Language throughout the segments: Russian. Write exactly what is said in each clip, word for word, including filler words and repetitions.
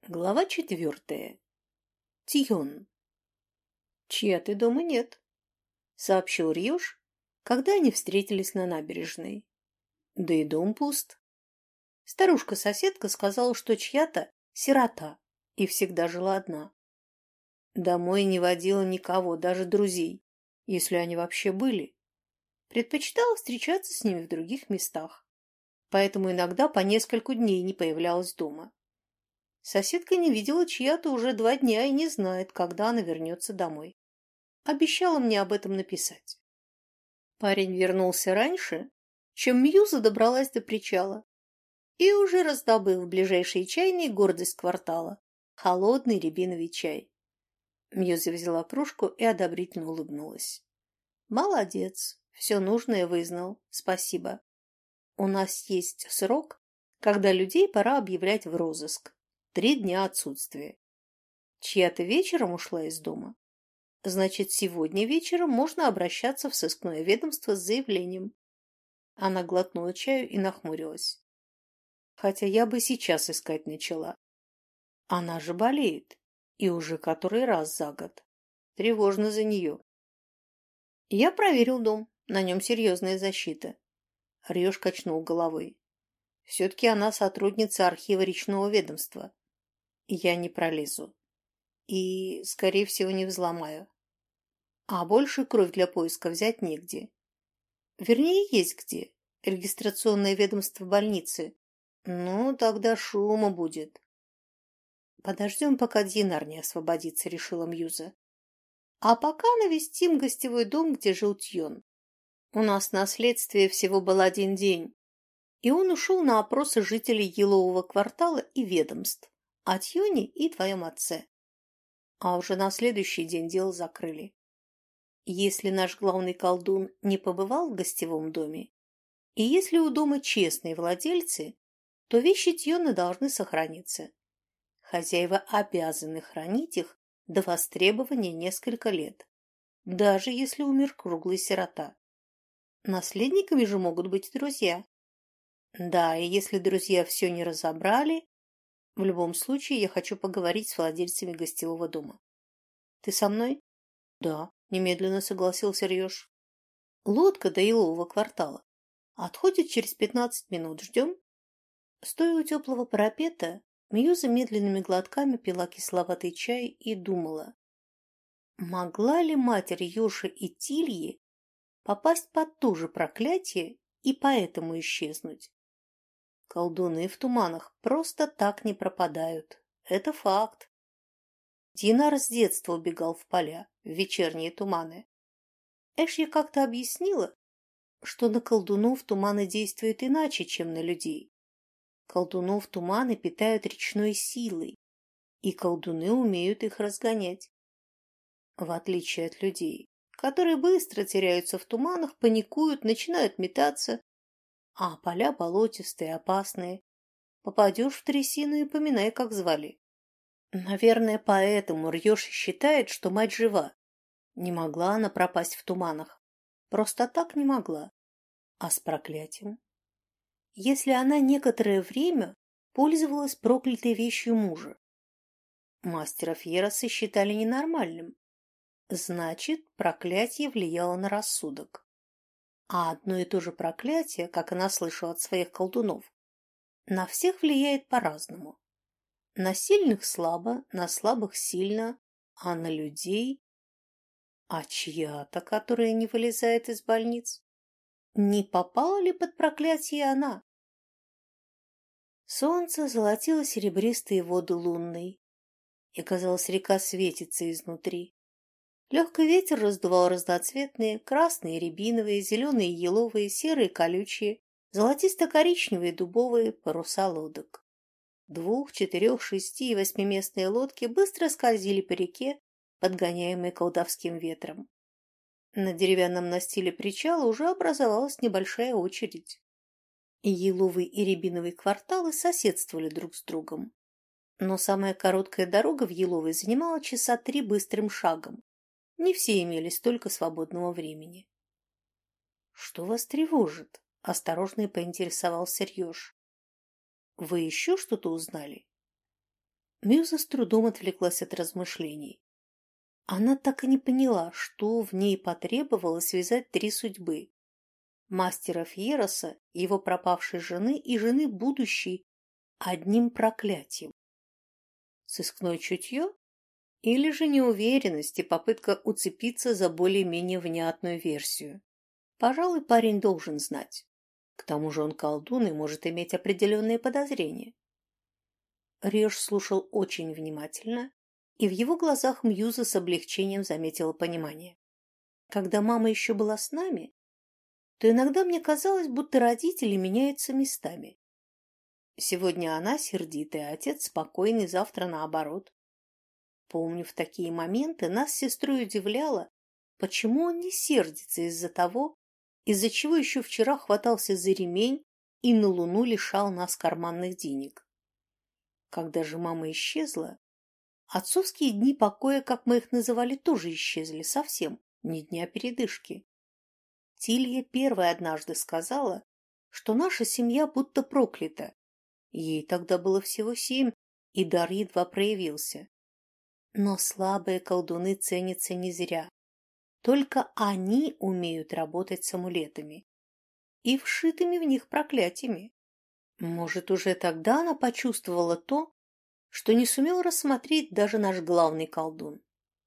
Глава четвертая. Тион. «Чья-то дома нет», — сообщил Рьюш, когда они встретились на набережной. Да и дом пуст. Старушка-соседка сказала, что чья-то сирота и всегда жила одна. Домой не водила никого, даже друзей, если они вообще были. Предпочитала встречаться с ними в других местах, поэтому иногда по нескольку дней не появлялась дома. Соседка не видела чья-то уже два дня и не знает, когда она вернется домой. Обещала мне об этом написать. Парень вернулся раньше, чем Мьюза добралась до причала, и уже раздобыл в ближайшей чайной гордость квартала — холодный рябиновый чай. Мьюза взяла кружку и одобрительно улыбнулась. «Молодец, все нужное вызнал, спасибо. У нас есть срок, когда людей пора объявлять в розыск. Три дня отсутствия. Чья-то вечером ушла из дома. Значит, сегодня вечером можно обращаться в сыскное ведомство с заявлением». Она глотнула чаю и нахмурилась. Хотя я бы сейчас искать начала. Она же болеет. И уже который раз за год. Тревожно за нее. Я проверил дом. На нем серьезная защита. Рьёш качнул головой. Все-таки она сотрудница архива речного ведомства. Я не пролезу. И, скорее всего, не взломаю. А больше кровь для поиска взять негде. Вернее, есть где. Регистрационное ведомство больницы. Ну, тогда шума будет. Подождем, пока Динар не освободится, решила Мьюза. А пока навестим гостевой дом, где жил Тьон. У нас на следствии всего был один день. И он ушел на опросы жителей Елового квартала и ведомств. О Тьоне и твоем отце. А уже на следующий день дело закрыли. Если наш главный колдун не побывал в гостевом доме, и если у дома честные владельцы, то вещи Тьона должны сохраниться. Хозяева обязаны хранить их до востребования несколько лет, даже если умер круглый сирота. Наследниками же могут быть друзья. Да, и если друзья все не разобрали, в любом случае я хочу поговорить с владельцами гостевого дома. Ты со мной? Да, немедленно согласился Рьёш. Лодка до Елового квартала. Отходит через пятнадцать минут. Ждем? Стоя у теплого парапета, Мьюза медленными глотками пила кисловатый чай и думала, могла ли мать Рьёша и Тильи попасть под то же проклятие и поэтому исчезнуть? Колдуны в туманах просто так не пропадают. Это факт. Динар с детства убегал в поля, в вечерние туманы. Эшья как-то объяснила, что на колдунов туманы действуют иначе, чем на людей. Колдунов туманы питают речной силой, и колдуны умеют их разгонять. В отличие от людей, которые быстро теряются в туманах, паникуют, начинают метаться, а поля болотистые, опасные. Попадешь в трясину и поминай, как звали. Наверное, поэтому Рьёш считает, что мать жива. Не могла она пропасть в туманах. Просто так не могла. А с проклятием? Если она некоторое время пользовалась проклятой вещью мужа. Мастера Фьероса считали ненормальным. Значит, проклятие влияло на рассудок. А одно и то же проклятие, как она слышала от своих колдунов, на всех влияет по-разному. На сильных слабо, на слабых сильно, а на людей... А чья-то, которая не вылезает из больниц? Не попала ли под проклятие она? Солнце золотило серебристые воды лунной, и, казалось, река светится изнутри. Легкий ветер раздувал разноцветные, красные, рябиновые, зеленые, еловые, серые, колючие, золотисто-коричневые, дубовые паруса лодок. Двух-, четырех-, шести- и восьмиместные лодки быстро скользили по реке, подгоняемые колдовским ветром. На деревянном настиле причала уже образовалась небольшая очередь. Еловый и рябиновый кварталы соседствовали друг с другом. Но самая короткая дорога в Еловый занимала часа три быстрым шагом. Не все имели столько свободного времени. — Что вас тревожит? — осторожно поинтересовался Рьёш. — Вы еще что-то узнали? Мюза с трудом отвлеклась от размышлений. Она так и не поняла, что в ней потребовалось связать три судьбы: мастера Фьероса, его пропавшей жены и жены будущей одним проклятием. Сыскное чутье? Или же неуверенность и попытка уцепиться за более-менее внятную версию? Пожалуй, парень должен знать. К тому же он колдун и может иметь определенные подозрения. Реж слушал очень внимательно, и в его глазах Мьюза с облегчением заметила понимание. Когда мама еще была с нами, то иногда мне казалось, будто родители меняются местами. Сегодня она сердитая, а отец спокойный, завтра наоборот. Помню, в такие моменты нас с сестрой удивляло, почему он не сердится из-за того, из-за чего еще вчера хватался за ремень и на луну лишал нас карманных денег. Когда же мама исчезла, отцовские дни покоя, как мы их называли, тоже исчезли совсем, ни дня передышки. Тилья первая однажды сказала, что наша семья будто проклята. Ей тогда было всего семь, и дар едва проявился. Но слабые колдуны ценятся не зря. Только они умеют работать с амулетами и вшитыми в них проклятиями. Может, уже тогда она почувствовала то, что не сумел рассмотреть даже наш главный колдун.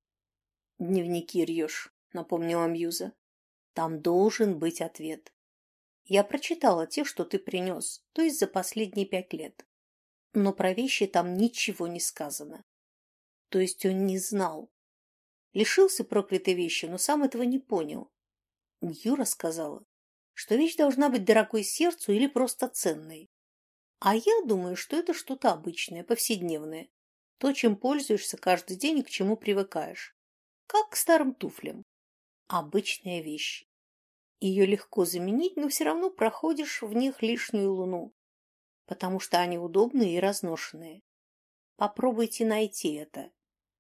«Дневники рьешь», — напомнила Мьюза. «Там должен быть ответ. Я прочитала те, что ты принес, то есть за последние пять лет. Но про вещи там ничего не сказано. То есть он не знал. Лишился проклятой вещи, но сам этого не понял. Юра сказала, что вещь должна быть дорогой сердцу или просто ценной. А я думаю, что это что-то обычное, повседневное. То, чем пользуешься каждый день и к чему привыкаешь. Как к старым туфлям. Обычная вещь. Ее легко заменить, но все равно проходишь в них лишнюю луну, потому что они удобные и разношенные. Попробуйте найти это.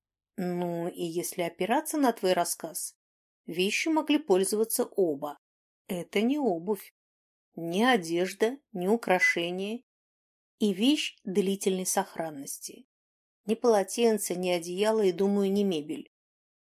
Ну, и если опираться на твой рассказ, вещью могли пользоваться оба. Это не обувь, не одежда, не украшение и вещь длительной сохранности. Ни полотенце, ни одеяло и, думаю, не мебель.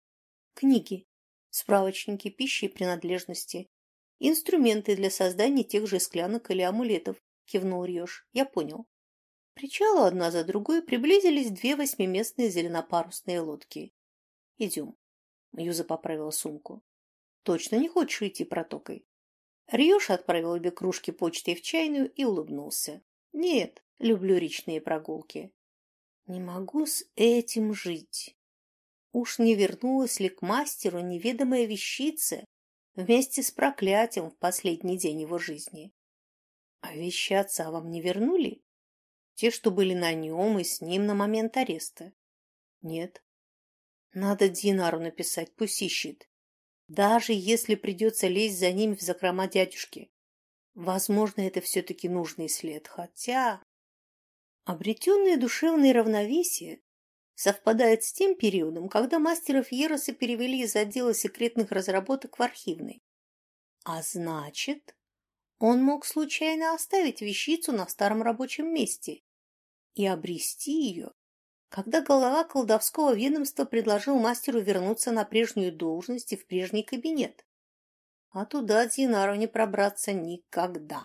Книги, справочники пищи и принадлежности, инструменты для создания тех же склянок или амулетов, кивнул Рьёж. Я понял. К причалу одна за другой приблизились две восьмиместные зеленопарусные лодки. Идем. Юза поправила сумку. Точно не хочешь идти протокой? Рьёж отправил обе кружки почтой в чайную и улыбнулся. Нет, люблю речные прогулки. Не могу с этим жить. Уж не вернулась ли к мастеру неведомая вещица вместе с проклятием в последний день его жизни? А вещи отца вам не вернули? Те, что были на нем и с ним на момент ареста? Нет. Надо Динару написать, пусть ищет. Даже если придется лезть за ними в закрома дядюшки. Возможно, это все-таки нужный след, хотя... Обретенное душевное равновесие совпадает с тем периодом, когда мастера Фьероса перевели из отдела секретных разработок в архивный. А значит, он мог случайно оставить вещицу на старом рабочем месте и обрести ее, когда глава колдовского ведомства предложил мастеру вернуться на прежнюю должность и в прежний кабинет. А туда Динару не пробраться никогда.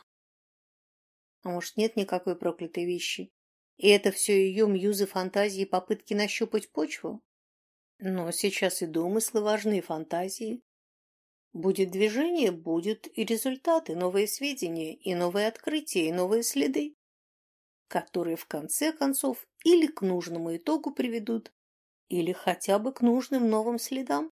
А может, нет никакой проклятой вещи? И это все ее Мьюзы фантазии и попытки нащупать почву? Но сейчас и домыслы важны, и фантазии. Будет движение, будут и результаты, новые сведения, и новые открытия, и новые следы, которые в конце концов или к нужному итогу приведут, или хотя бы к нужным новым следам.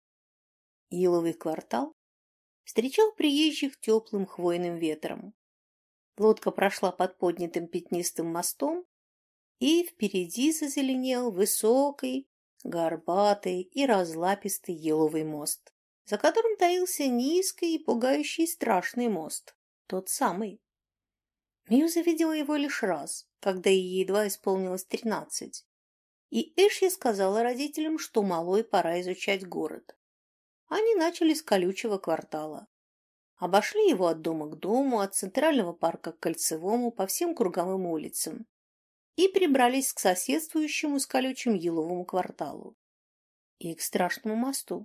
Иловый квартал встречал приезжих теплым хвойным ветром. Лодка прошла под поднятым пятнистым мостом, и впереди зазеленел высокий, горбатый и разлапистый еловый мост, за которым таился низкий и пугающий страшный мост, тот самый. Мьюза видела его лишь раз, когда ей едва исполнилось тринадцать, и Эшли сказала родителям, что малой пора изучать город. Они начали с колючего квартала. Обошли его от дома к дому, от центрального парка к кольцевому, по всем круговым улицам. и прибрались к соседствующему с колючим еловому кварталу и к страшному мосту.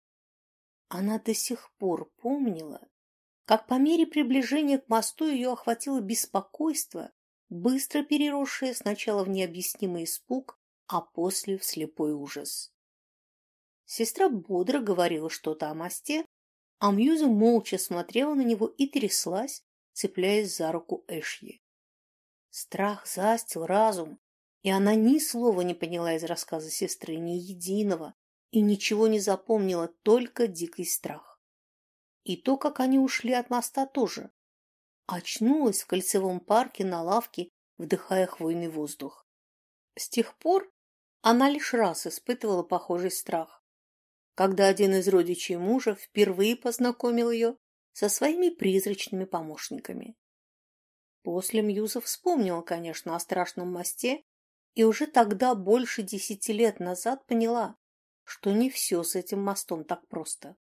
Она до сих пор помнила, как по мере приближения к мосту ее охватило беспокойство, быстро переросшее сначала в необъяснимый испуг, а после в слепой ужас. Сестра бодро говорила что-то о мосте, а Мьюза молча смотрела на него и тряслась, цепляясь за руку Эшли. Страх застил разум, и она ни слова не поняла из рассказа сестры, ни единого, и ничего не запомнила, только дикий страх. И то, как они ушли от моста, тоже. Очнулась в кольцевом парке на лавке, вдыхая хвойный воздух. С тех пор она лишь раз испытывала похожий страх, когда один из родичей мужа впервые познакомил ее со своими призрачными помощниками. После Мьюза вспомнила, конечно, о страшном мосте, и уже тогда, больше десяти лет назад, поняла, что не все с этим мостом так просто.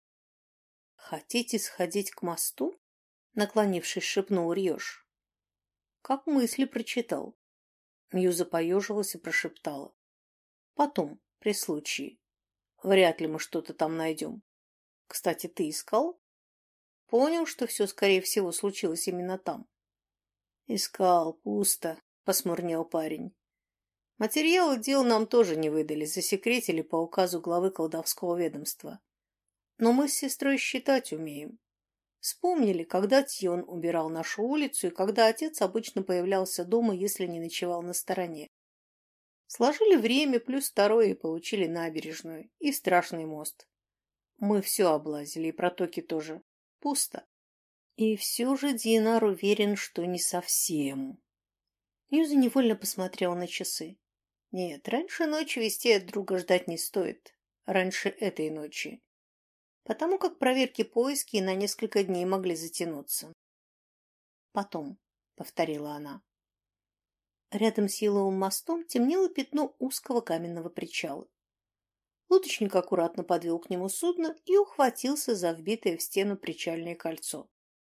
«Хотите сходить к мосту?» — наклонившись, шепнул Рьёж. Как мысли прочитал. Мьюза поежилась и прошептала. «Потом, при случае. Вряд ли мы что-то там найдем. Кстати, ты искал? Понял, что все, скорее всего, случилось именно там?» «Искал, пусто», — посмурнел парень. «Материалы дел нам тоже не выдали, засекретили по указу главы колдовского ведомства. Но мы с сестрой считать умеем. Вспомнили, когда Тьон убирал нашу улицу и когда отец обычно появлялся дома, если не ночевал на стороне. Сложили время плюс второе и получили набережную и страшный мост. Мы все облазили, и протоки тоже. Пусто. И все же Динар уверен, что не совсем». Юза невольно посмотрела на часы. Нет, раньше ночи вести от друга ждать не стоит. Раньше этой ночи. Потому как проверки поиски на несколько дней могли затянуться. «Потом», — повторила она. Рядом с еловым мостом темнело пятно узкого каменного причала. Лодочник аккуратно подвел к нему судно и ухватился за вбитое в стену причальное кольцо.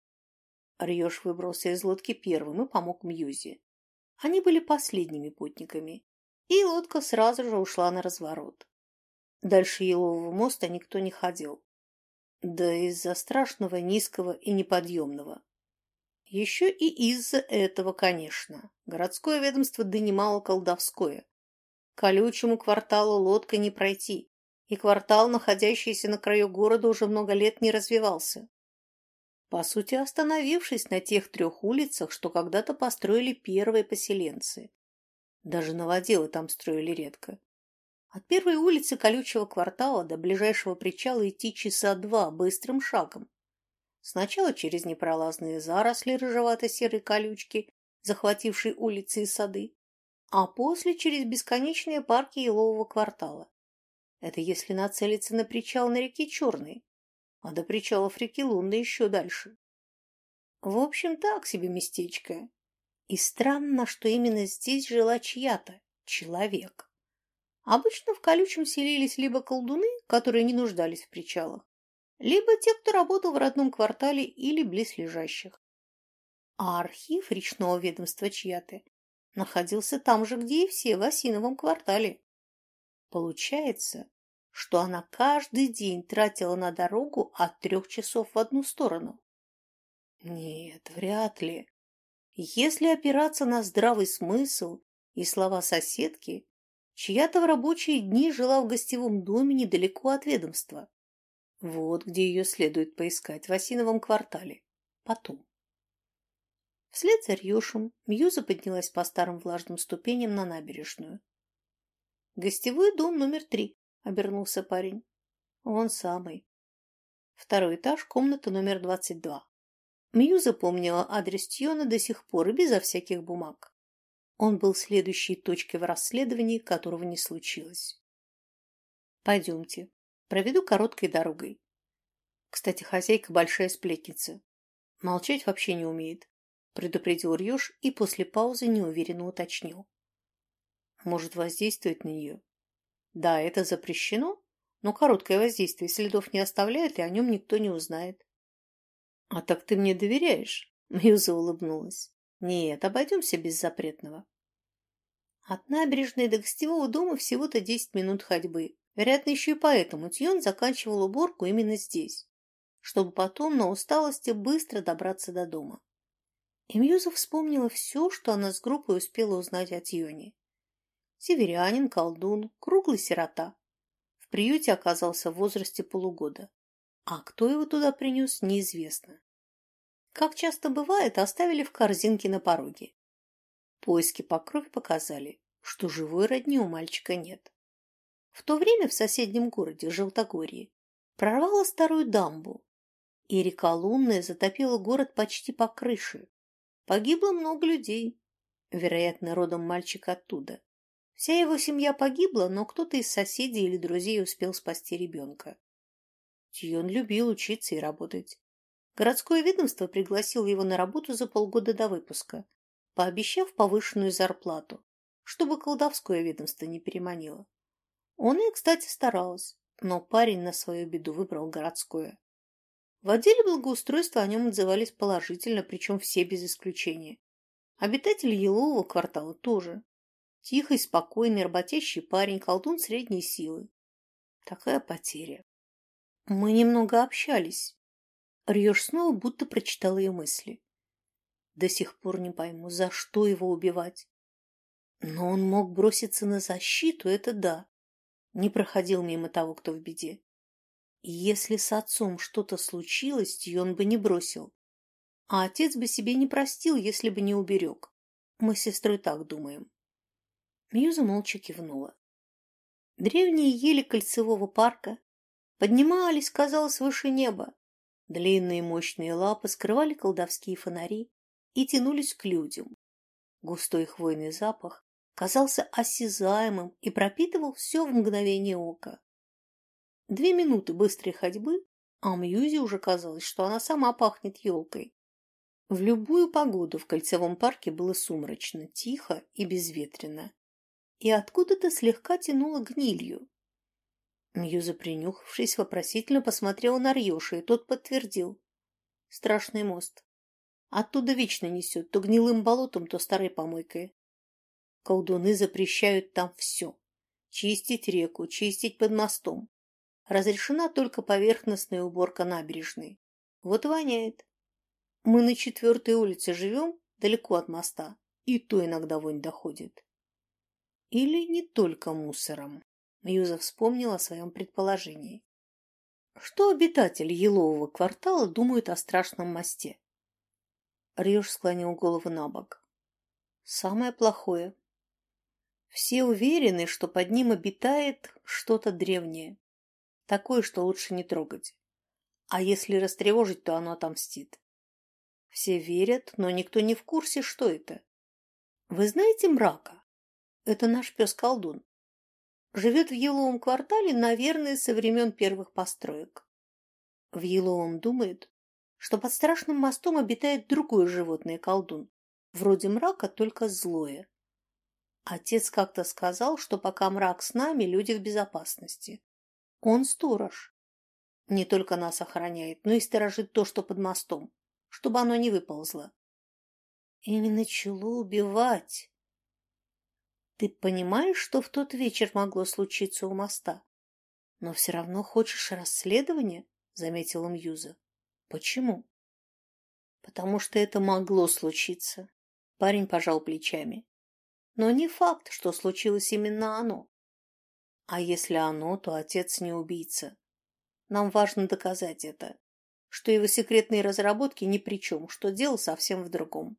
Рьёж выбрался из лодки первым и помог Мьюзе. Они были последними путниками, и лодка сразу же ушла на разворот. Дальше елового моста никто не ходил. Да из-за страшного, низкого и неподъемного. Еще и из-за этого, конечно. Городское ведомство донимало колдовское. Колючему кварталу лодкой не пройти, и квартал, находящийся на краю города, уже много лет не развивался. По сути, остановившись на тех трех улицах, что когда-то построили первые поселенцы. Даже новоделы там строили редко. От первой улицы колючего квартала до ближайшего причала идти часа два быстрым шагом. Сначала через непролазные заросли рыжевато-серой колючки, захватившей улицы и сады, а после через бесконечные парки елового квартала. Это если нацелиться на причал на реке Черной, а до причалов реки Лунной еще дальше. В общем, так себе местечко. И странно, что именно здесь жила чья-то, человек. Обычно в колючем селились либо колдуны, которые не нуждались в причалах, либо те, кто работал в родном квартале или близлежащих. А архив речного ведомства чья-то находился там же, где и все, в Осиновом квартале. Получается, что она каждый день тратила на дорогу от трех часов в одну сторону. Нет, вряд ли. Если опираться на здравый смысл и слова соседки, чья-то в рабочие дни жила в гостевом доме недалеко от ведомства. Вот где ее следует поискать, в Осиновом квартале. Потом. Вслед за Рьюшем Мьюза поднялась по старым влажным ступеням на набережную. «Гостевой дом номер три», — обернулся парень. «Он самый. Второй этаж, комната номер двадцать два». Мьюза помнила адрес Тьона до сих пор и безо всяких бумаг. Он был следующей точкой в расследовании, которого не случилось. «Пойдемте. Проведу короткой дорогой. Кстати, хозяйка большая сплетница. Молчать вообще не умеет», — предупредил Рьёж и после паузы неуверенно уточнил. «Может, воздействовать на нее?» «Да, это запрещено, но короткое воздействие следов не оставляет, и о нем никто не узнает». «А так ты мне доверяешь?» — Мьюза улыбнулась. «Нет, обойдемся без запретного». От набережной до гостевого дома всего-то десять минут ходьбы. Вероятно, еще и поэтому Тьон заканчивал уборку именно здесь, чтобы потом на усталости быстро добраться до дома. И Мьюза вспомнила все, что она с группой успела узнать о Тьоне. Северянин, колдун, круглый сирота. В приюте оказался в возрасте полугода. А кто его туда принес, неизвестно. Как часто бывает, оставили в корзинке на пороге. Поиски по крови показали, что живой родни у мальчика нет. В то время в соседнем городе, Желтогорье, прорвало старую дамбу, и река Лунная затопила город почти по крыше. Погибло много людей, вероятно, родом мальчик оттуда. Вся его семья погибла, но кто-то из соседей или друзей успел спасти ребенка. Тьон любил учиться и работать. Городское ведомство пригласило его на работу за полгода до выпуска, пообещав повышенную зарплату, чтобы колдовское ведомство не переманило. Он и, кстати, старался, но парень на свою беду выбрал городское. В отделе благоустройства о нем отзывались положительно, причем все без исключения. Обитатели Елового квартала тоже. Тихий, спокойный, работящий парень, колдун средней силы. Такая потеря. Мы немного общались. Рьёж снова будто прочитал ее мысли. До сих пор не пойму, за что его убивать. Но он мог броситься на защиту, это да. Не проходил мимо того, кто в беде. И если с отцом что-то случилось, Тьон бы не бросил. А отец бы себе не простил, если бы не уберег. Мы с сестрой так думаем. Мьюза молча кивнула. Древние ели кольцевого парка поднимались, казалось, выше неба. Длинные мощные лапы скрывали колдовские фонари и тянулись к людям. Густой хвойный запах казался осязаемым и пропитывал все в мгновение ока. Две минуты быстрой ходьбы, а Мьюзе уже казалось, что она сама пахнет елкой. В любую погоду в кольцевом парке было сумрачно, тихо и безветренно. И откуда-то слегка тянуло гнилью. Мьюза, принюхавшись, вопросительно посмотрела на Рьёша, и тот подтвердил. Страшный мост. Оттуда вечно несет, то гнилым болотом, то старой помойкой. Колдуны запрещают там все. Чистить реку, чистить под мостом. Разрешена только поверхностная уборка набережной. Вот воняет. Мы на четвертой улице живем, далеко от моста, и то иногда вонь доходит. Или не только мусором. Мьюза вспомнила о своем предположении. Что обитатели Елового квартала думают о страшном мосте? Рьёж склонил голову набок. Самое плохое. Все уверены, что под ним обитает что-то древнее. Такое, что лучше не трогать. А если растревожить, то оно отомстит. Все верят, но никто не в курсе, что это. Вы знаете Мрака? Это наш пес-колдун. Живет в Еловом квартале, наверное, со времен первых построек. В Еловом думают, что под страшным мостом обитает другое животное-колдун, вроде Мрака, только злое. Отец как-то сказал, что пока Мрак с нами, люди в безопасности. Он сторож. Не только нас охраняет, но и сторожит то, что под мостом, чтобы оно не выползло. И не начало убивать. Ты понимаешь, что в тот вечер могло случиться у моста? Но все равно хочешь расследования, заметила Мьюза. Почему? Потому что это могло случиться. Парень пожал плечами. Но не факт, что случилось именно оно. А если оно, то отец не убийца. Нам важно доказать это, что его секретные разработки ни при чем, что дело совсем в другом.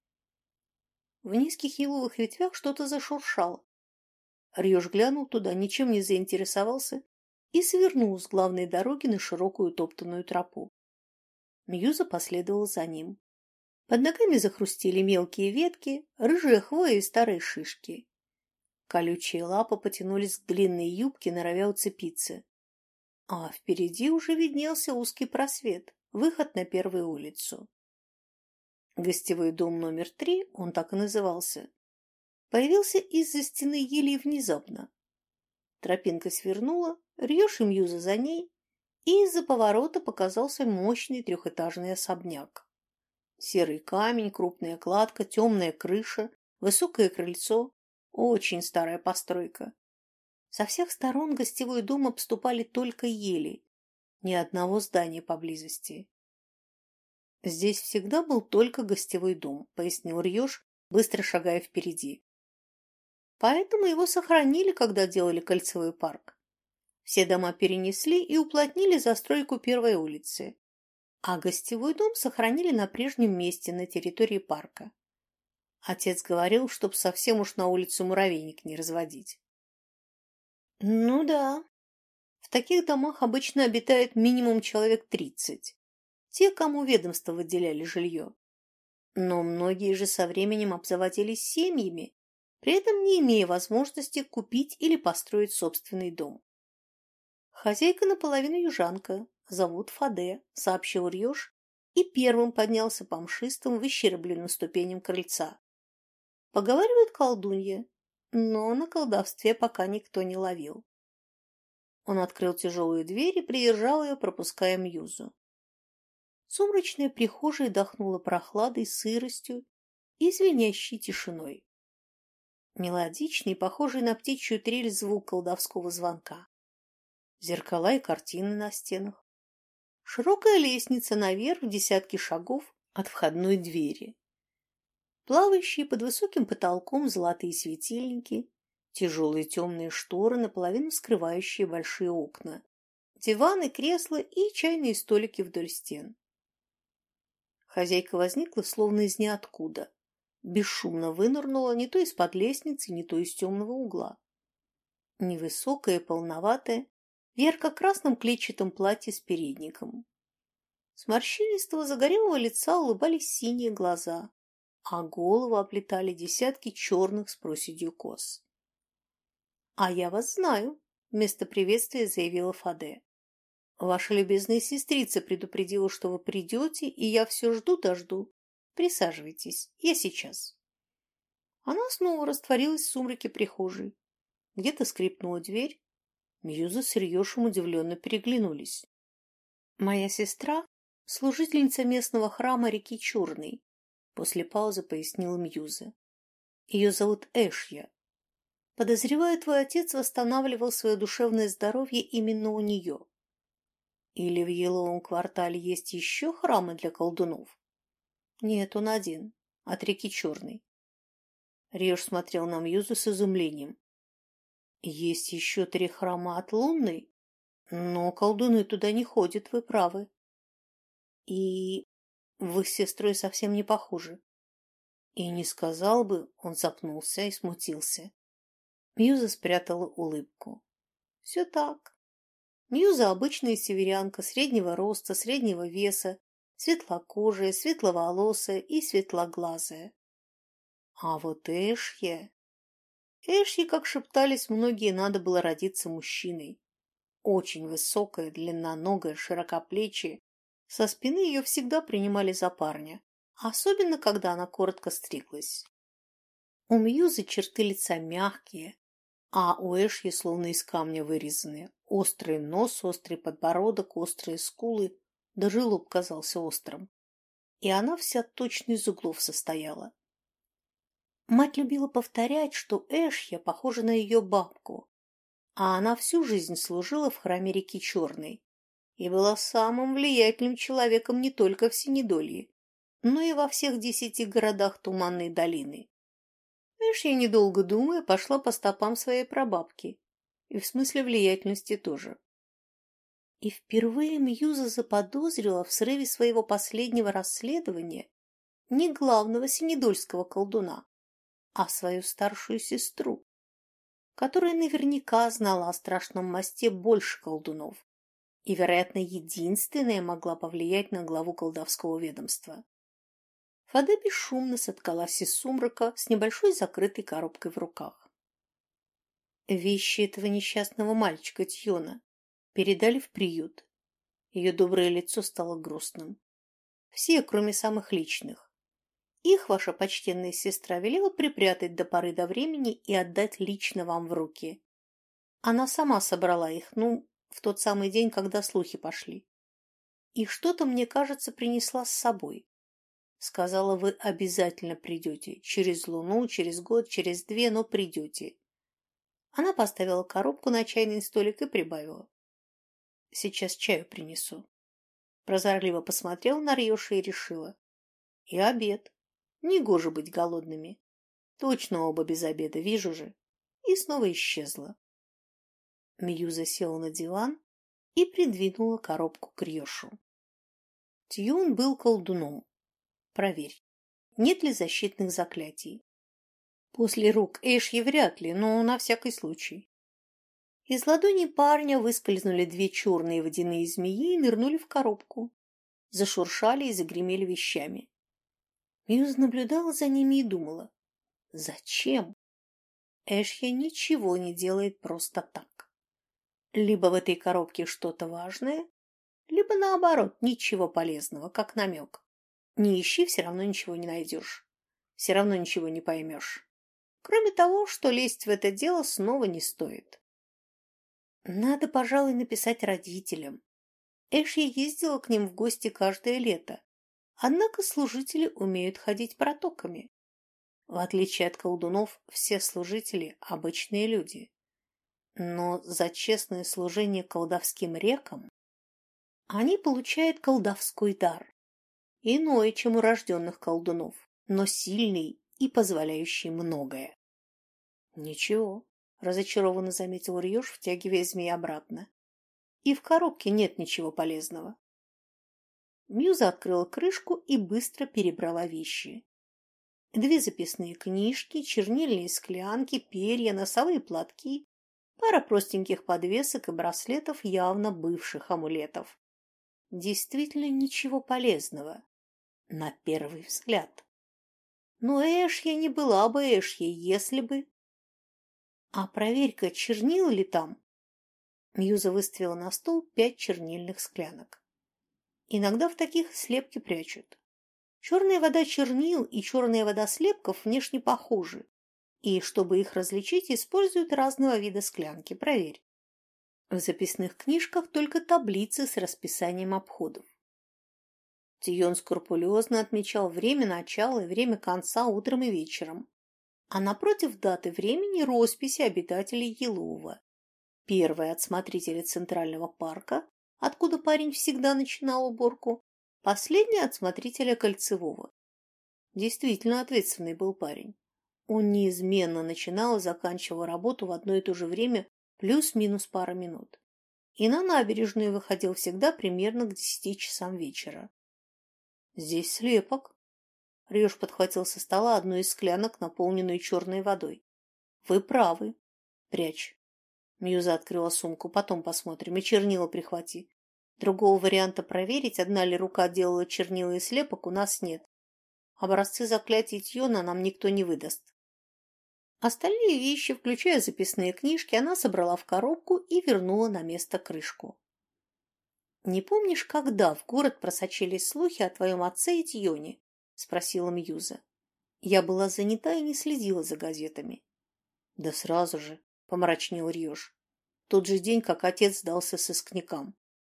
В низких еловых ветвях что-то зашуршало. Рьёж глянул туда, ничем не заинтересовался и свернул с главной дороги на широкую топтанную тропу. Мьюза последовал за ним. Под ногами захрустели мелкие ветки, рыжая хвоя и старые шишки. Колючие лапы потянулись к длинной юбке, норовя уцепиться. А впереди уже виднелся узкий просвет, выход на первую улицу. Гостевой дом номер три, он так и назывался, появился из-за стены елей внезапно. Тропинка свернула, Рьёж и Мьюза за ней, и из-за поворота показался мощный трехэтажный особняк. Серый камень, крупная кладка, темная крыша, высокое крыльцо, Очень старая постройка. Со всех сторон гостевой дом обступали только ели, ни одного здания поблизости. «Здесь всегда был только гостевой дом», — пояснил Рьюш, быстро шагая впереди. «Поэтому его сохранили, когда делали кольцевой парк. Все дома перенесли и уплотнили застройку первой улицы, а гостевой дом сохранили на прежнем месте на территории парка. Отец говорил, чтоб совсем уж на улицу муравейник не разводить». «Ну да, в таких домах обычно обитает минимум человек тридцать. Те, кому ведомство выделяли жилье. Но многие же со временем обзаводились семьями, при этом не имея возможности купить или построить собственный дом. Хозяйка наполовину южанка, зовут Фаде, сообщил Рьюш и первым поднялся по мшистым выщербленным ступеням крыльца. Поговаривают, колдунья, но на колдовстве пока никто не ловил. Он открыл тяжелую дверь и придержал ее, пропуская Мьюзу. Сумрачная прихожая дохнула прохладой, сыростью и звенящей тишиной. Мелодичный, похожий на птичью трель звук колдовского звонка. Зеркала и картины на стенах. Широкая лестница наверх в десятки шагов от входной двери. Плавающие под высоким потолком золотые светильники, тяжелые темные шторы, наполовину скрывающие большие окна, диваны, кресла и чайные столики вдоль стен. Хозяйка возникла словно из ниоткуда, бесшумно вынырнула не то из-под лестницы, не то из темного угла. Невысокая, полноватая, в ярко-красном клетчатом платье с передником. С морщинистого загорелого лица улыбались синие глаза, а голову оплетали десятки черных с проседью кос. «А я вас знаю», — вместо приветствия заявила Фаде. «Ваша любезная сестрица предупредила, что вы придете, и я все жду да жду. Присаживайтесь, я сейчас». Она снова растворилась в сумраке прихожей. Где-то скрипнула дверь. Мьюза с Рьюшем удивленно переглянулись. «Моя сестра — служительница местного храма реки Черной», — после паузы пояснила Мьюза. «Ее зовут Эшья. Подозреваю, твой отец восстанавливал свое душевное здоровье именно у нее. Или в еловом квартале есть еще храмы для колдунов?» «Нет, он один, от реки Черной». Рьюш смотрел на Мьюзу с изумлением. «Есть еще три храма от Лунной, но колдуны туда не ходят, вы правы. И вы с сестрой совсем не похожи». И не сказал бы, он запнулся и смутился. Мьюза спрятала улыбку. Все так. Мьюза обычная северянка, среднего роста, среднего веса, светлокожая, светловолосая и светлоглазая. А вот Эшья... Эшье, как шептались многие, надо было родиться мужчиной. Очень высокая, длинноногая, широкоплечья. Со спины ее всегда принимали за парня, особенно когда она коротко стриглась. У Мьюзы черты лица мягкие, а у Эшьи словно из камня вырезанные. Острый нос, острый подбородок, острые скулы, даже лоб казался острым. И она вся точно из углов состояла. Мать любила повторять, что Эшья похожа на ее бабку, а она всю жизнь служила в храме реки Черной и была самым влиятельным человеком не только в Синедолье, но и во всех десяти городах Туманной долины. Эшья, недолго думая, пошла по стопам своей прабабки, и в смысле влиятельности тоже. И впервые Мьюза заподозрила в срыве своего последнего расследования не главного синедольского колдуна, а свою старшую сестру, которая наверняка знала о страшном мосте больше колдунов и, вероятно, единственная могла повлиять на главу колдовского ведомства. Фаде бесшумно соткалась из сумрака с небольшой закрытой коробкой в руках. Вещи этого несчастного мальчика Тьона передали в приют. Ее доброе лицо стало грустным. Все, кроме самых личных. Их ваша почтенная сестра велела припрятать до поры до времени и отдать лично вам в руки. Она сама собрала их, ну, в тот самый день, когда слухи пошли. И что-то, мне кажется, принесла с собой. Сказала, вы обязательно придете. Через луну, через год, через две, но придете. Она поставила коробку на чайный столик и прибавила. Сейчас чаю принесу. Прозорливо посмотрела на Рьюша и решила. И обед. Негоже быть голодными. Точно оба без обеда, вижу же. И снова исчезла. Мьюза села на диван и придвинула коробку к Рьюшу. Тьюн был колдуном. Проверь, нет ли защитных заклятий. После рук Эшьи вряд ли, но на всякий случай. Из ладони парня выскользнули две черные водяные змеи и нырнули в коробку. Зашуршали и загремели вещами. Мьюз наблюдала за ними и думала. Зачем? Эшья ничего не делает просто так. Либо в этой коробке что-то важное, либо наоборот, ничего полезного, как намек. Не ищи, все равно ничего не найдешь. Все равно ничего не поймешь. Кроме того, что лезть в это дело снова не стоит. Надо, пожалуй, написать родителям. Эшья ездила к ним в гости каждое лето. Однако служители умеют ходить протоками. В отличие от колдунов, все служители – обычные люди. Но за честное служение колдовским рекам они получают колдовской дар. Иной, чем у рожденных колдунов, но сильный и позволяющий многое. Ничего, разочарованно заметил Рьюш, втягивая змеи обратно. И в коробке нет ничего полезного. Мьюза открыла крышку и быстро перебрала вещи. Две записные книжки, чернильные склянки, перья, носовые платки, пара простеньких подвесок и браслетов, явно бывших амулетов. Действительно ничего полезного. На первый взгляд. Но Эшья не была бы Эшьей, если бы... А проверь-ка, чернила ли там? Мьюза выставила на стол пять чернильных склянок. Иногда в таких слепки прячут. Черная вода чернил и черная вода слепков внешне похожи. И, чтобы их различить, используют разного вида склянки. Проверь. В записных книжках только таблицы с расписанием обходов. Тион скрупулезно отмечал время начала и время конца утром и вечером, а напротив даты времени росписи обитателей Елова. Первая от смотрителя Центрального парка, откуда парень всегда начинал уборку, последняя от смотрителя Кольцевого. Действительно ответственный был парень. Он неизменно начинал и заканчивал работу в одно и то же время плюс-минус пара минут. И на набережную выходил всегда примерно к десяти часам вечера. Здесь слепок. Рьюш подхватил со стола одну из склянок, наполненную черной водой. Вы правы. Прячь. Мьюза открыла сумку. Потом посмотрим. И чернила прихвати. Другого варианта проверить, одна ли рука делала чернила и слепок, у нас нет. Образцы заклятий Тьона нам никто не выдаст. Остальные вещи, включая записные книжки, она собрала в коробку и вернула на место крышку. «Не помнишь, когда в город просочились слухи о твоем отце и Тьоне?» — спросила Мьюза. Я была занята и не следила за газетами. «Да сразу же», — помрачнел Рьюш. «В тот же день, как отец сдался сыскникам.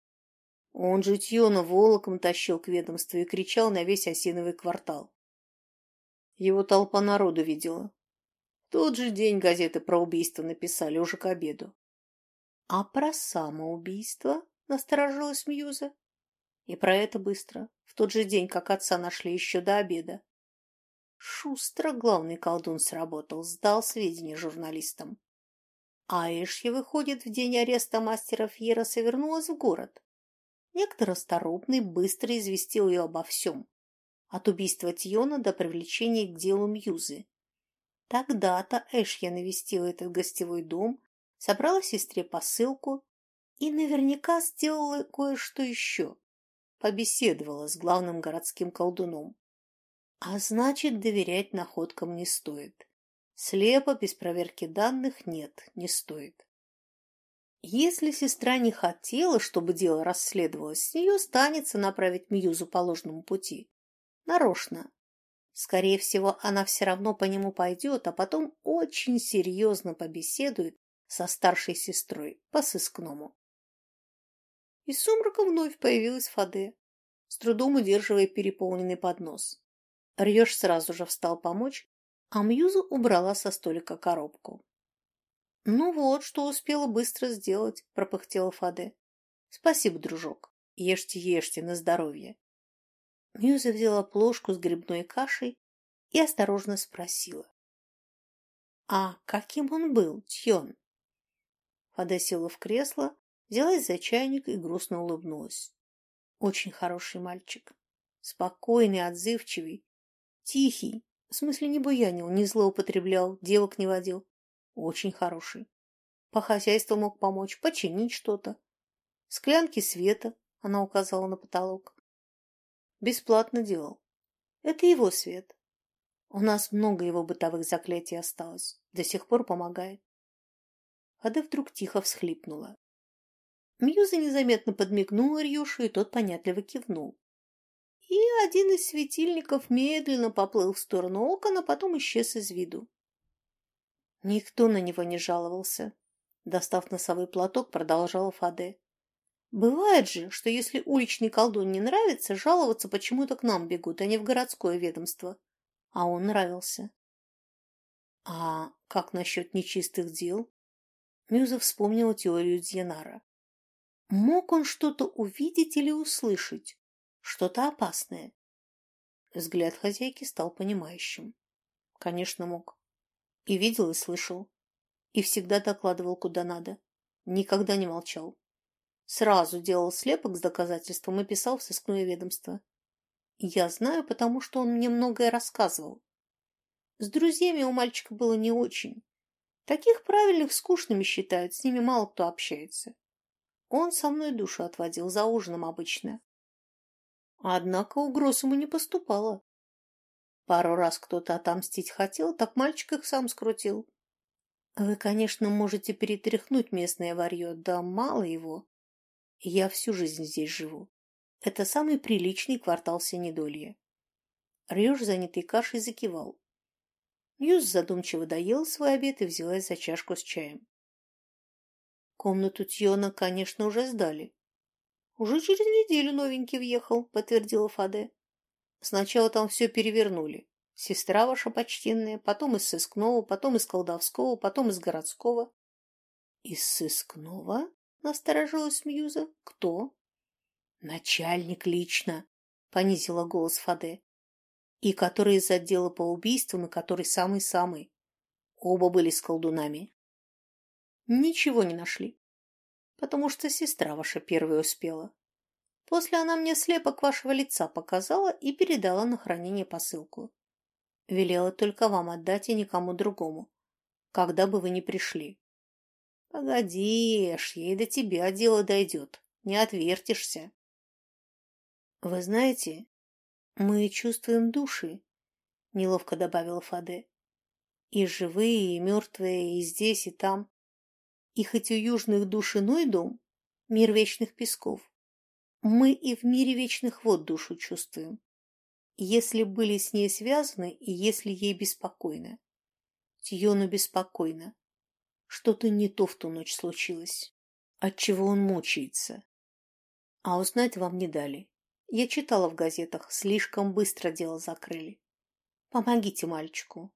Он же Тьона волоком тащил к ведомству и кричал на весь Осиновый квартал. Его толпа народу видела. В тот же день газеты про убийство написали, уже к обеду». «А про самоубийство?» — насторожилась Мьюза. «И про это быстро, в тот же день, как отца нашли еще до обеда». Шустро главный колдун сработал, сдал сведения журналистам. А Эшья, выходит, в день ареста мастера Фьероса вернулась в город. Некто расторопный быстро известил ее обо всем. От убийства Тьона до привлечения к делу Мьюзы. Тогда-то Эшья навестила этот гостевой дом, собрала сестре посылку и наверняка сделала кое-что еще. Побеседовала с главным городским колдуном. А значит, доверять находкам не стоит. Слепо, без проверки данных, нет, не стоит. Если сестра не хотела, чтобы дело расследовалось, с нее станется направить Мьюзу по ложному пути. Нарочно. Скорее всего, она все равно по нему пойдет, а потом очень серьезно побеседует со старшей сестрой по-сыскному. Из сумрака вновь появилась Фаде, с трудом удерживая переполненный поднос. Рьёж сразу же встал помочь, а Мьюза убрала со столика коробку. «Ну вот, что успела быстро сделать», — пропыхтела Фаде. «Спасибо, дружок. Ешьте, ешьте, на здоровье». Мьюза взяла плошку с грибной кашей и осторожно спросила. «А каким он был, Тьон?» Фаде села в кресло, взялась за чайник и грустно улыбнулась. «Очень хороший мальчик. Спокойный, отзывчивый, тихий. В смысле, не буянил, не злоупотреблял, девок не водил. Очень хороший. По хозяйству мог помочь, починить что-то. Склянки света, она указала на потолок. Бесплатно делал. Это его свет. У нас много его бытовых заклятий осталось. До сих пор помогает. Ада вдруг тихо всхлипнула. Мьюза незаметно подмигнула Рьюшу, и тот понятливо кивнул. И один из светильников медленно поплыл в сторону окон, а потом исчез из виду. Никто на него не жаловался. Достав носовой платок, продолжала Фаде. Бывает же, что если уличный колдун не нравится, жаловаться почему-то к нам бегут, а не в городское ведомство. А он нравился. А как насчет нечистых дел? Мюза вспомнила теорию Дьянара. Мог он что-то увидеть или услышать? Что-то опасное? Взгляд хозяйки стал понимающим. Конечно, мог. И видел, и слышал. И всегда докладывал куда надо. Никогда не молчал. Сразу делал слепок с доказательством и писал в сыскное ведомство. Я знаю, потому что он мне многое рассказывал. С друзьями у мальчика было не очень. Таких правильных скучными считают, с ними мало кто общается. Он со мной душу отводил за ужином обычно. Однако угроз ему не поступало. Пару раз кто-то отомстить хотел, так мальчик их сам скрутил. Вы, конечно, можете перетряхнуть местное варье, да мало его. Я всю жизнь здесь живу. Это самый приличный квартал Синедолья. Рьёж, занятый кашей, закивал. Мьюз задумчиво доел свой обед и взялась за чашку с чаем. Комнату Тьона, конечно, уже сдали. Уже через неделю новенький въехал, подтвердила Фаде. Сначала там все перевернули. Сестра ваша почтенная, потом из сыскного, потом из колдовского, потом из городского. Из сыскного? Насторожилась Мьюза. Кто? Начальник лично, понизила голос Фаде. И который из отдела по убийствам, и который самый-самый. Оба были с колдунами. Ничего не нашли, потому что сестра ваша первая успела. После она мне слепок вашего лица показала и передала на хранение посылку. Велела только вам отдать и никому другому, когда бы вы ни пришли. Погоди, аж ей до тебя дело дойдет, не отвертишься. Вы знаете, мы чувствуем души, неловко добавила Фаде. И живые, и мертвые, и здесь, и там. И хоть у южных душ иной дом, мир вечных песков, мы и в мире вечных вод душу чувствуем. Если были с ней связаны, и если ей беспокойно. Тьону беспокойно. Что-то не то в ту ночь случилось. Отчего он мучается. А узнать вам не дали. Я читала в газетах, слишком быстро дело закрыли. Помогите мальчику.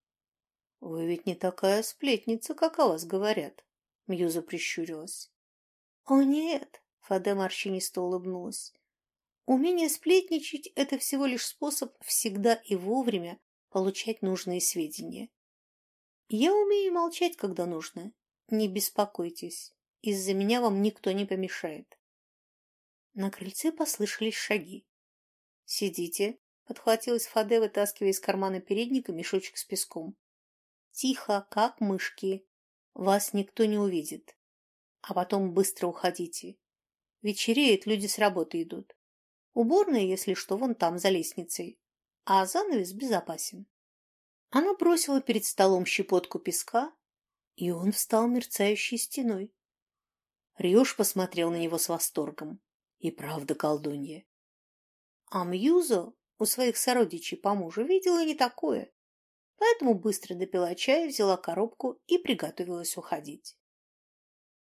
Вы ведь не такая сплетница, как о вас говорят. Мьюза прищурилась. О нет, Фаде морщинисто улыбнулась. Умение сплетничать – это всего лишь способ всегда и вовремя получать нужные сведения. Я умею молчать, когда нужно. Не беспокойтесь, из-за меня вам никто не помешает. На крыльце послышались шаги. «Сидите», — подхватилась Фаде, вытаскивая из кармана передника мешочек с песком. «Тихо, как мышки. Вас никто не увидит. А потом быстро уходите. Вечереет, люди с работы идут. Уборная, если что, вон там, за лестницей. А занавес безопасен». Она бросила перед столом щепотку песка, и он встал мерцающей стеной. Рьёж посмотрел на него с восторгом. И правда колдунья. А Мьюза у своих сородичей по мужу видела не такое, поэтому быстро допила чай, взяла коробку и приготовилась уходить.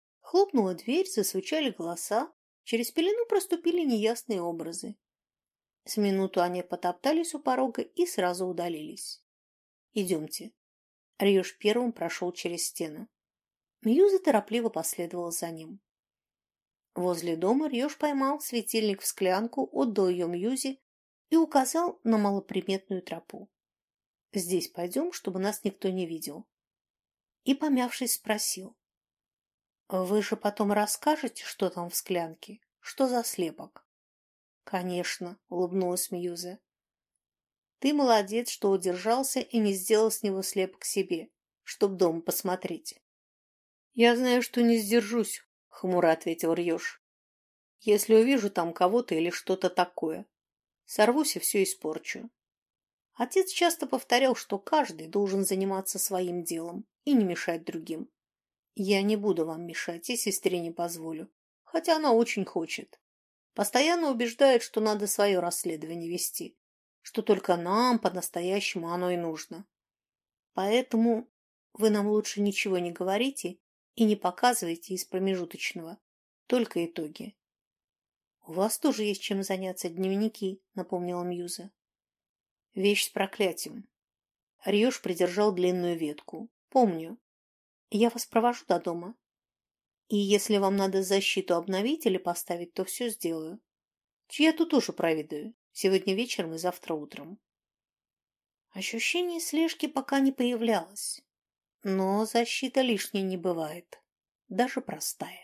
Хлопнула дверь, засвучали голоса, через пелену проступили неясные образы. С минуту они потоптались у порога и сразу удалились. «Идемте». Рьюш первым прошел через стену. Мьюза торопливо последовала за ним. Возле дома Рьюш поймал светильник в склянку, отдал ее Мьюзе и указал на малоприметную тропу. «Здесь пойдем, чтобы нас никто не видел». И, помявшись, спросил. «Вы же потом расскажете, что там в склянке? Что за слепок?» «Конечно», — улыбнулась Мьюза. «Ты молодец, что удержался и не сделал с него слепок себе, чтоб дома посмотреть». «Я знаю, что не сдержусь», — хмуро ответил Рьюш. «Если увижу там кого-то или что-то такое, сорвусь и все испорчу». Отец часто повторял, что каждый должен заниматься своим делом и не мешать другим. Я не буду вам мешать, и сестре не позволю, хотя она очень хочет. Постоянно убеждает, что надо свое расследование вести, что только нам по-настоящему оно и нужно. Поэтому вы нам лучше ничего не говорите и не показывайте из промежуточного, только итоги. — У вас тоже есть чем заняться, дневники, — напомнила Мьюза. — Вещь с проклятием. Рьюш придержал длинную ветку. — Помню. Я вас провожу до дома. И если вам надо защиту обновить или поставить, то все сделаю. Я тут тоже проведаю. Сегодня вечером и завтра утром. Ощущение слежки пока не появлялось. Но защита лишней не бывает. Даже простая.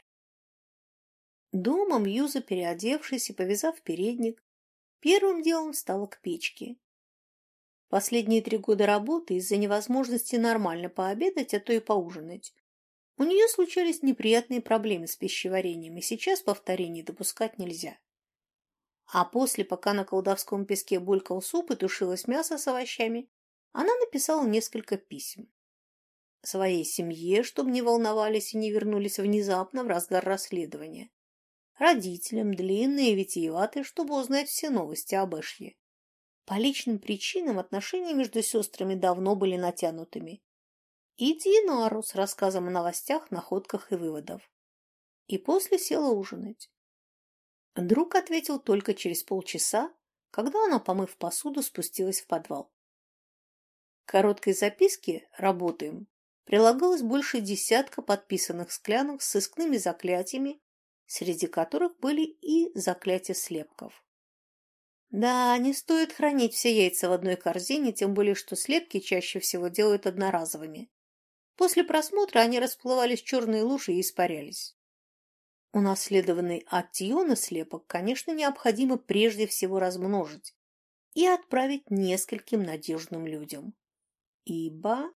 Дома Мьюза, переодевшись и повязав передник, первым делом встала к печке. Последние три года работы из-за невозможности нормально пообедать, а то и поужинать, у нее случались неприятные проблемы с пищеварением, и сейчас повторений допускать нельзя. А после, пока на колдовском песке булькал суп и тушилось мясо с овощами, она написала несколько писем. Своей семье, чтобы не волновались и не вернулись внезапно в разгар расследования. Родителям, длинные и витиеватые, чтобы узнать все новости об Эшли. По личным причинам отношения между сестрами давно были натянутыми. И Динару с рассказом о новостях, находках и выводов. И после села ужинать. Друг ответил только через полчаса, когда она, помыв посуду, спустилась в подвал. К короткой записке «Работаем» прилагалось больше десятка подписанных склянок с сыскными заклятиями, среди которых были и заклятия слепков. Да, не стоит хранить все яйца в одной корзине, тем более что слепки чаще всего делают одноразовыми. После просмотра они расплывались в черные лужи и испарялись. Унаследованный от Тиона слепок, конечно, необходимо прежде всего размножить и отправить нескольким надежным людям. Ибо